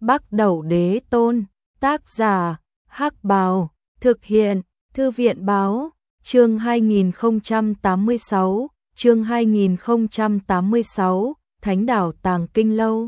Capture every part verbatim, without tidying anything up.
Bắc Đẩu Đế Tôn, tác giả, Hắc Bào, thực hiện, Thư viện báo, chương hai nghìn không trăm tám mươi sáu, chương hai nghìn không trăm tám mươi sáu, Thánh Đảo Tàng Kinh Lâu.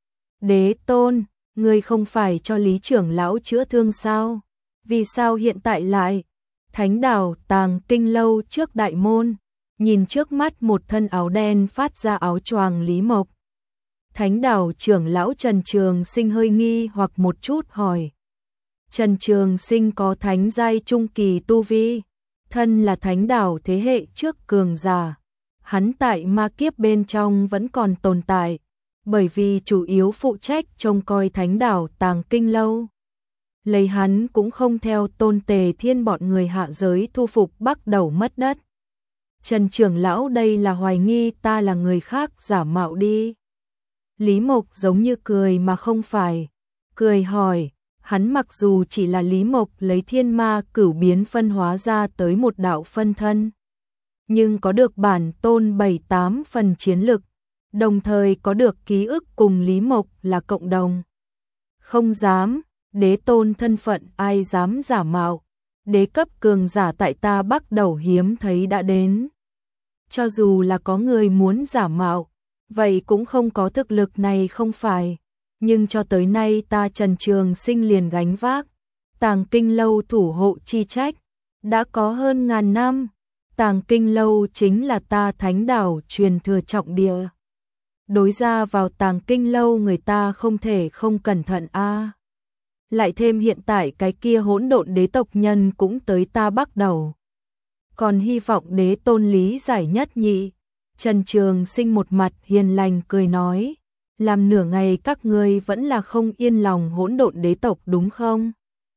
Đế Tôn, ngươi không phải cho Lý trưởng lão chữa thương sao? Vì sao hiện tại lại? Thánh Đảo Tàng Kinh Lâu trước đại môn, nhìn trước mắt một thân áo đen phát ra áo choàng Lý Mộc. Thánh Đảo trưởng lão Trần Trường Sinh hơi nghi hoặc một chút hỏi. Trần Trường Sinh có thánh giai trung kỳ tu vi, thân là Thánh Đảo thế hệ trước cường giả. Hắn tại ma kiếp bên trong vẫn còn tồn tại, bởi vì chủ yếu phụ trách trông coi Thánh Đảo Tàng Kinh Lâu. Lấy hắn cũng không theo Tôn Tề Thiên bọn người hạ giới thu phục Bắc Đẩu mất đất. Trần trưởng lão đây là hoài nghi ta là người khác giả mạo đi. Lý Mộc giống như cười mà không phải, cười hỏi, hắn mặc dù chỉ là Lý Mộc lấy thiên ma cửu biến phân hóa ra tới một đạo phân thân, nhưng có được bản tôn bảy tám phần chiến lực, đồng thời có được ký ức cùng Lý Mộc là cộng đồng. Không dám, đế tôn thân phận ai dám giả mạo, đế cấp cường giả tại ta Bắc Đẩu hiếm thấy đã đến. Cho dù là có người muốn giả mạo, vậy cũng không có thực lực này không phải, nhưng cho tới nay ta Trần Trường Sinh liền gánh vác Tàng Kinh Lâu thủ hộ chi trách, đã có hơn ngàn năm. Tàng Kinh Lâu chính là ta Thánh Đảo truyền thừa trọng địa. Đối ra vào Tàng Kinh Lâu người ta không thể không cẩn thận a. À. Lại thêm hiện tại cái kia hỗn độn đế tộc nhân cũng tới ta Bắc Đẩu. Còn hy vọng đế tôn lý giải nhất nhị. Trần Trường Sinh một mặt hiền lành cười nói, làm nửa ngày các ngươi vẫn là không yên lòng hỗn độn đế tộc đúng không?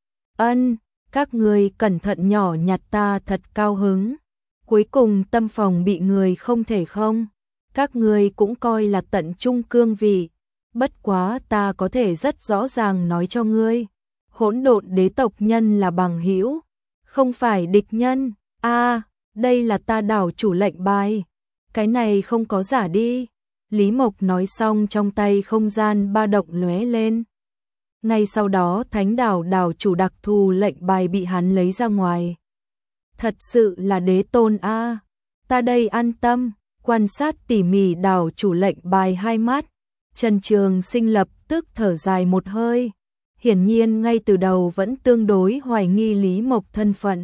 Ân, các ngươi cẩn thận nhỏ nhặt ta thật cao hứng. Cuối cùng tâm phòng bị người không thể không. Các ngươi cũng coi là tận trung cương vị. Bất quá ta có thể rất rõ ràng nói cho ngươi. Hỗn độn đế tộc nhân là bằng hữu, không phải địch nhân. A, à, đây là ta đảo chủ lệnh bài. Cái này không có giả đi. Lý Mộc nói xong trong tay không gian ba động lóe lên. Ngay sau đó Thánh Đảo đảo chủ đặc thù lệnh bài bị hắn lấy ra ngoài. Thật sự là đế tôn a, à. Ta đây an tâm, quan sát tỉ mỉ đảo chủ lệnh bài hai mắt. Trần Trường Sinh lập tức thở dài một hơi. Hiển nhiên ngay từ đầu vẫn tương đối hoài nghi Lý Mộc thân phận.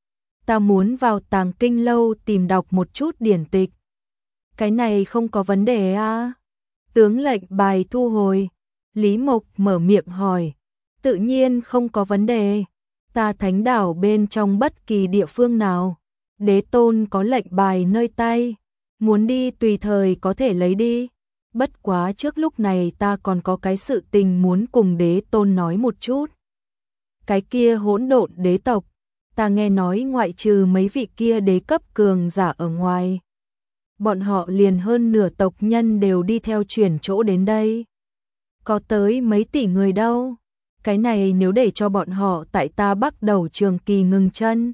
Ta muốn vào Tàng Kinh Lâu tìm đọc một chút điển tịch. Cái này không có vấn đề a. À? Tướng lệnh bài thu hồi. Lý Mộc mở miệng hỏi. Tự nhiên không có vấn đề. Ta Thánh Đảo bên trong bất kỳ địa phương nào. Đế tôn có lệnh bài nơi tay. Muốn đi tùy thời có thể lấy đi. Bất quá trước lúc này ta còn có cái sự tình muốn cùng đế tôn nói một chút. Cái kia hỗn độn đế tộc. Ta nghe nói ngoại trừ mấy vị kia đế cấp cường giả ở ngoài. Bọn họ liền hơn nửa tộc nhân đều đi theo chuyển chỗ đến đây. Có tới mấy tỷ người đâu. Cái này nếu để cho bọn họ tại ta Bắc Đẩu trường kỳ ngừng chân.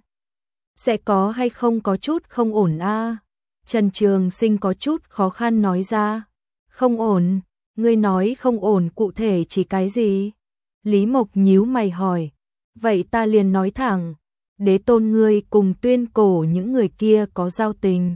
Sẽ có hay không có chút không ổn a? À? Trần Trường Sinh có chút khó khăn nói ra. Không ổn, ngươi nói không ổn cụ thể chỉ cái gì? Lý Mộc nhíu mày hỏi. Vậy ta liền nói thẳng. Đế tôn ngươi cùng Tuyên Cổ những người kia có giao tình.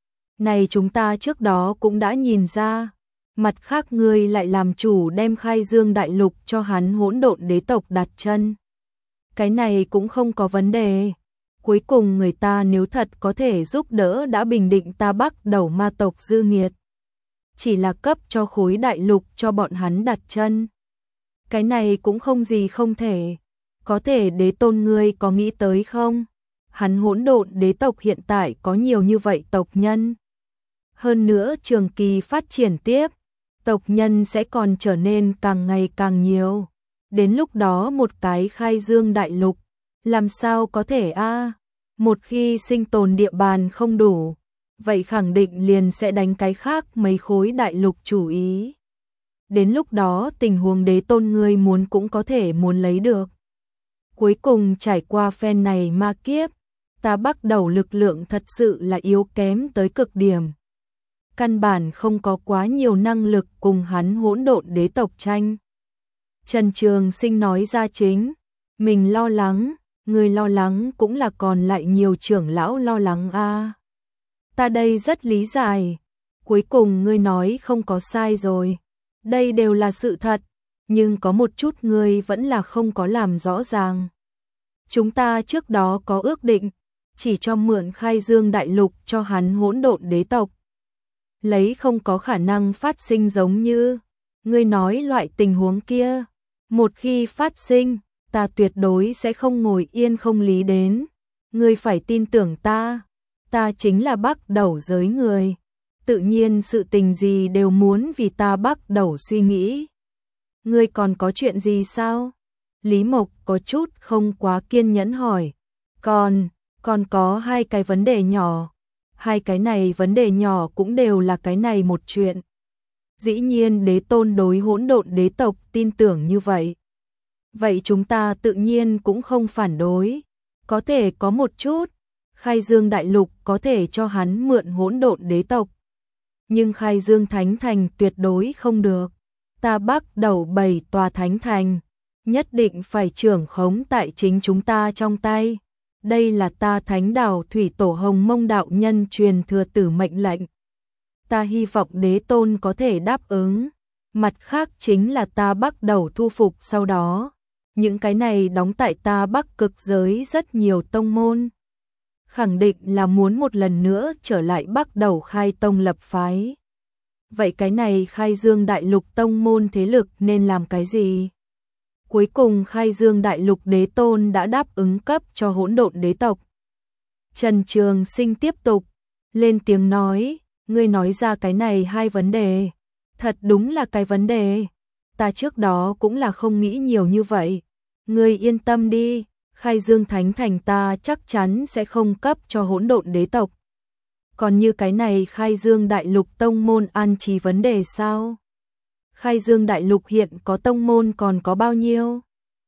Này chúng ta trước đó cũng đã nhìn ra. Mặt khác ngươi lại làm chủ đem Khai Dương Đại Lục cho hắn hỗn độn đế tộc đặt chân. Cái này cũng không có vấn đề. Cuối cùng người ta nếu thật có thể giúp đỡ đã bình định ta Bắc Đẩu ma tộc dư nghiệt. Chỉ là cấp cho khối đại lục cho bọn hắn đặt chân. Cái này cũng không gì không thể. Có thể đế tôn ngươi có nghĩ tới không? Hắn hỗn độn đế tộc hiện tại có nhiều như vậy tộc nhân. Hơn nữa trường kỳ phát triển tiếp, tộc nhân sẽ còn trở nên càng ngày càng nhiều. Đến lúc đó một cái Khai Dương Đại Lục, làm sao có thể a? À? Một khi sinh tồn địa bàn không đủ, vậy khẳng định liền sẽ đánh cái khác mấy khối đại lục chủ ý. Đến lúc đó tình huống đế tôn ngươi muốn cũng có thể muốn lấy được. Cuối cùng trải qua phen này ma kiếp, ta Bắc Đẩu lực lượng thật sự là yếu kém tới cực điểm. Căn bản không có quá nhiều năng lực cùng hắn hỗn độn đế tộc tranh. Trần Trường Sinh nói ra chính, mình lo lắng, người lo lắng cũng là còn lại nhiều trưởng lão lo lắng a. À. Ta đây rất lý giải, cuối cùng ngươi nói không có sai rồi, đây đều là sự thật, nhưng có một chút ngươi vẫn là không có làm rõ ràng. Chúng ta trước đó có ước định, chỉ cho mượn Khai Dương Đại Lục cho hắn hỗn độn đế tộc. Lấy không có khả năng phát sinh giống như ngươi nói loại tình huống kia. Một khi phát sinh, ta tuyệt đối sẽ không ngồi yên không lý đến. Ngươi phải tin tưởng ta, ta chính là Bắc Đầu giới người. Tự nhiên sự tình gì đều muốn vì ta Bắc Đầu suy nghĩ. Ngươi còn có chuyện gì sao? Lý Mộc có chút không quá kiên nhẫn hỏi. Còn, còn có hai cái vấn đề nhỏ. Hai cái này vấn đề nhỏ cũng đều là cái này một chuyện. Dĩ nhiên đế tôn đối hỗn độn đế tộc tin tưởng như vậy. Vậy chúng ta tự nhiên cũng không phản đối. Có thể có một chút, Khai Dương Đại Lục có thể cho hắn mượn hỗn độn đế tộc. Nhưng Khai Dương Thánh Thành tuyệt đối không được. Ta Bắc Đầu bảy tòa Thánh Thành, nhất định phải trưởng khống tại chính chúng ta trong tay. Đây là ta Thánh Đảo Thủy Tổ Hồng Mông đạo nhân truyền thừa tử mệnh lệnh. Ta hy vọng đế tôn có thể đáp ứng. Mặt khác chính là ta Bắc Đầu thu phục sau đó. Những cái này đóng tại ta Bắc Cực giới rất nhiều tông môn. Khẳng định là muốn một lần nữa trở lại Bắc Đầu khai tông lập phái. Vậy cái này Khai Dương Đại Lục tông môn thế lực nên làm cái gì? Cuối cùng Khai Dương Đại Lục đế tôn đã đáp ứng cấp cho hỗn độn đế tộc. Trần Trường Sinh tiếp tục lên tiếng nói, ngươi nói ra cái này hai vấn đề, thật đúng là cái vấn đề, ta trước đó cũng là không nghĩ nhiều như vậy. Ngươi yên tâm đi, Khai Dương Thánh Thành ta chắc chắn sẽ không cấp cho hỗn độn đế tộc. Còn như cái này Khai Dương Đại Lục tông môn an trí vấn đề sao? Khai Dương Đại Lục hiện có tông môn còn có bao nhiêu?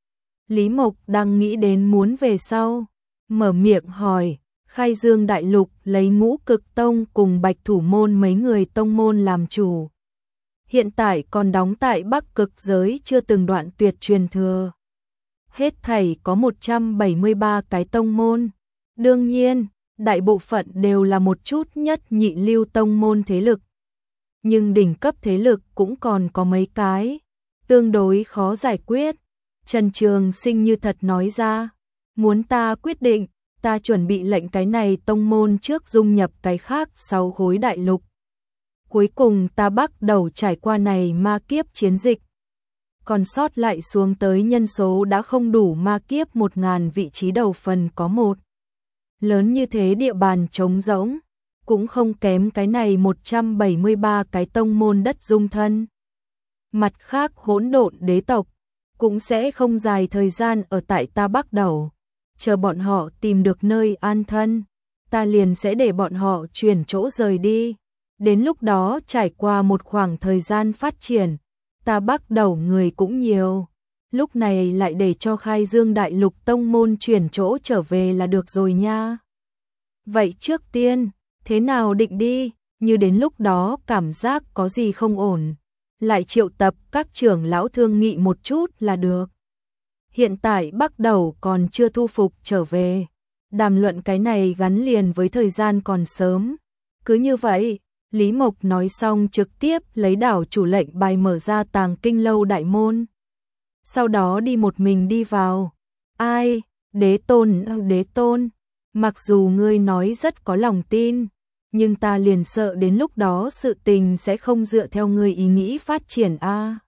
Lý Mộc đang nghĩ đến muốn về sau, mở miệng hỏi, Khai Dương Đại Lục lấy Ngũ Cực Tông cùng Bạch Thủ Môn mấy người tông môn làm chủ. Hiện tại còn đóng tại Bắc Cực giới chưa từng đoạn tuyệt truyền thừa. Hết thảy có một trăm bảy mươi ba cái tông môn. Đương nhiên, đại bộ phận đều là một chút nhất nhị lưu tông môn thế lực. Nhưng đỉnh cấp thế lực cũng còn có mấy cái, tương đối khó giải quyết. Trần Trường Sinh như thật nói ra, muốn ta quyết định, ta chuẩn bị lệnh cái này tông môn trước dung nhập cái khác sáu khối đại lục. Cuối cùng ta Bắc Đầu trải qua này ma kiếp chiến dịch. Còn sót lại xuống tới nhân số đã không đủ ma kiếp một ngàn vị trí đầu phần có một. Lớn như thế địa bàn trống rỗng, cũng không kém cái này một trăm bảy mươi ba cái tông môn đất dung thân. Mặt khác hỗn độn đế tộc cũng sẽ không dài thời gian ở tại ta Bắc Đầu, chờ bọn họ tìm được nơi an thân, ta liền sẽ để bọn họ chuyển chỗ rời đi. Đến lúc đó trải qua một khoảng thời gian phát triển, ta Bắc Đầu người cũng nhiều, lúc này lại để cho Khai Dương Đại Lục tông môn chuyển chỗ trở về là được rồi nha. Vậy trước tiên, thế nào định đi, như đến lúc đó cảm giác có gì không ổn, lại triệu tập các trưởng lão thương nghị một chút là được. Hiện tại Bắc Đầu còn chưa thu phục trở về, đàm luận cái này gắn liền với thời gian còn sớm. Cứ như vậy, Lý Mộc nói xong trực tiếp lấy đảo chủ lệnh bài mở ra Tàng Kinh Lâu đại môn. Sau đó đi một mình đi vào. Ai, đế tôn, đế tôn, mặc dù ngươi nói rất có lòng tin, nhưng ta liền sợ đến lúc đó sự tình sẽ không dựa theo ngươi ý nghĩ phát triển a. À.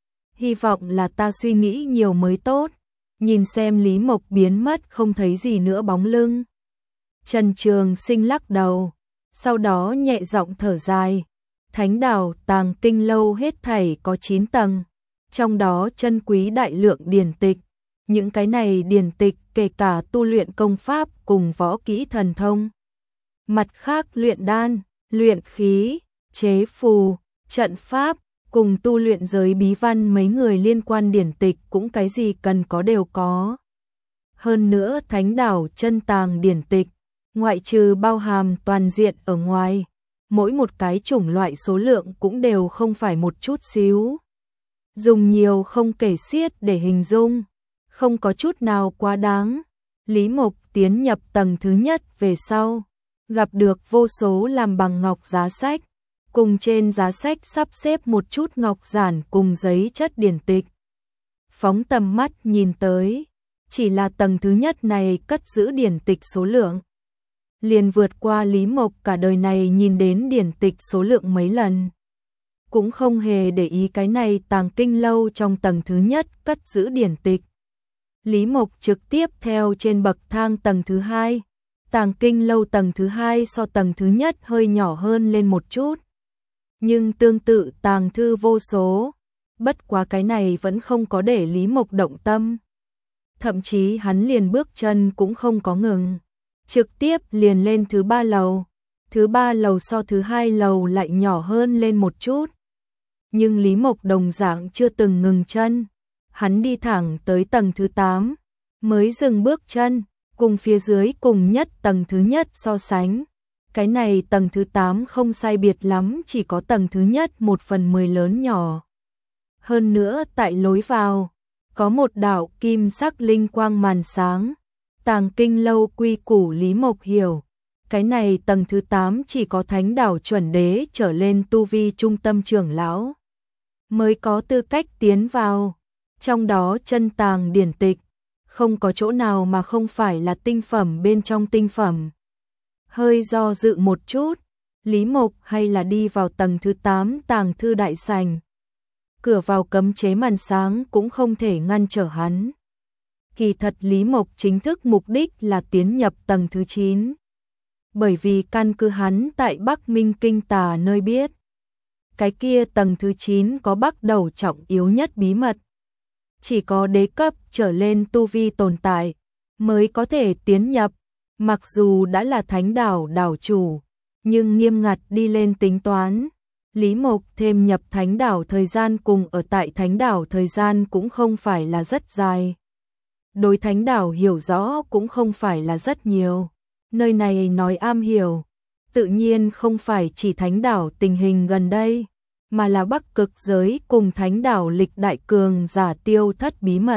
Hy vọng là ta suy nghĩ nhiều mới tốt. Nhìn xem Lý Mộc biến mất không thấy gì nữa bóng lưng. Trần Trường Sinh lắc đầu, sau đó nhẹ giọng thở dài. Thánh Đảo Tàng Kinh Lâu hết thảy có chín tầng, trong đó chân quý đại lượng điển tịch. Những cái này điển tịch kể cả tu luyện công pháp cùng võ kỹ thần thông. Mặt khác luyện đan, luyện khí, chế phù, trận pháp, cùng tu luyện giới bí văn mấy người liên quan điển tịch cũng cái gì cần có đều có. Hơn nữa Thánh Đảo chân tàng điển tịch, ngoại trừ bao hàm toàn diện ở ngoài, mỗi một cái chủng loại số lượng cũng đều không phải một chút xíu. Dùng nhiều không kể xiết để hình dung, không có chút nào quá đáng. Lý Mộc tiến nhập tầng thứ nhất về sau, gặp được vô số làm bằng ngọc giá sách, cùng trên giá sách sắp xếp một chút ngọc giản cùng giấy chất điển tịch. Phóng tầm mắt nhìn tới, chỉ là tầng thứ nhất này cất giữ điển tịch số lượng liền vượt qua Lý Mộc cả đời này nhìn đến điển tịch số lượng mấy lần. Cũng không hề để ý cái này Tàng Kinh lâu trong tầng thứ nhất cất giữ điển tịch. Lý Mộc trực tiếp theo trên bậc thang tầng thứ hai. Tàng Kinh lâu tầng thứ hai so tầng thứ nhất hơi nhỏ hơn lên một chút. Nhưng tương tự tàng thư vô số. Bất quá cái này vẫn không có để Lý Mộc động tâm. Thậm chí hắn liền bước chân cũng không có ngừng. Trực tiếp liền lên thứ ba lầu. Thứ ba lầu so thứ hai lầu lại nhỏ hơn lên một chút. Nhưng Lý Mộc đồng dạng chưa từng ngừng chân. Hắn đi thẳng tới tầng thứ tám, mới dừng bước chân, cùng phía dưới cùng nhất tầng thứ nhất so sánh. Cái này tầng thứ tám không sai biệt lắm, chỉ có tầng thứ nhất một phần mười lớn nhỏ. Hơn nữa tại lối vào, có một đạo kim sắc linh quang màn sáng. Tàng Kinh lâu quy củ Lý Mộc hiểu. Cái này tầng thứ tám chỉ có thánh đảo chuẩn đế trở lên tu vi trung tâm trưởng lão mới có tư cách tiến vào. Trong đó chân tàng điển tịch, không có chỗ nào mà không phải là tinh phẩm bên trong tinh phẩm. Hơi do dự một chút, Lý Mộc hay là đi vào tầng thứ tám tàng thư đại sảnh. Cửa vào cấm chế màn sáng cũng không thể ngăn trở hắn. Kỳ thật Lý Mộc chính thức mục đích là tiến nhập tầng thứ chín. Bởi vì căn cứ hắn tại Bắc Minh Kinh Tà nơi biết. Cái kia tầng thứ chín có bắt đầu trọng yếu nhất bí mật. Chỉ có đế cấp trở lên tu vi tồn tại mới có thể tiến nhập. Mặc dù đã là thánh đảo đảo chủ, nhưng nghiêm ngặt đi lên tính toán. Lý Mộc thêm nhập thánh đảo thời gian cùng ở tại thánh đảo thời gian cũng không phải là rất dài. Đối thánh đảo hiểu rõ cũng không phải là rất nhiều. Nơi này nói am hiểu, tự nhiên không phải chỉ thánh đảo tình hình gần đây, mà là Bắc Cực giới cùng thánh đảo lịch đại cường giả tiêu thất bí mật.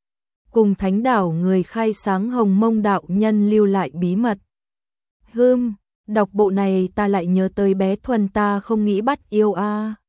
Cùng thánh đảo người khai sáng Hồng Mông đạo nhân lưu lại bí mật. Hưm, đọc bộ này ta lại nhớ tới bé Thuần ta không nghĩ bắt yêu a.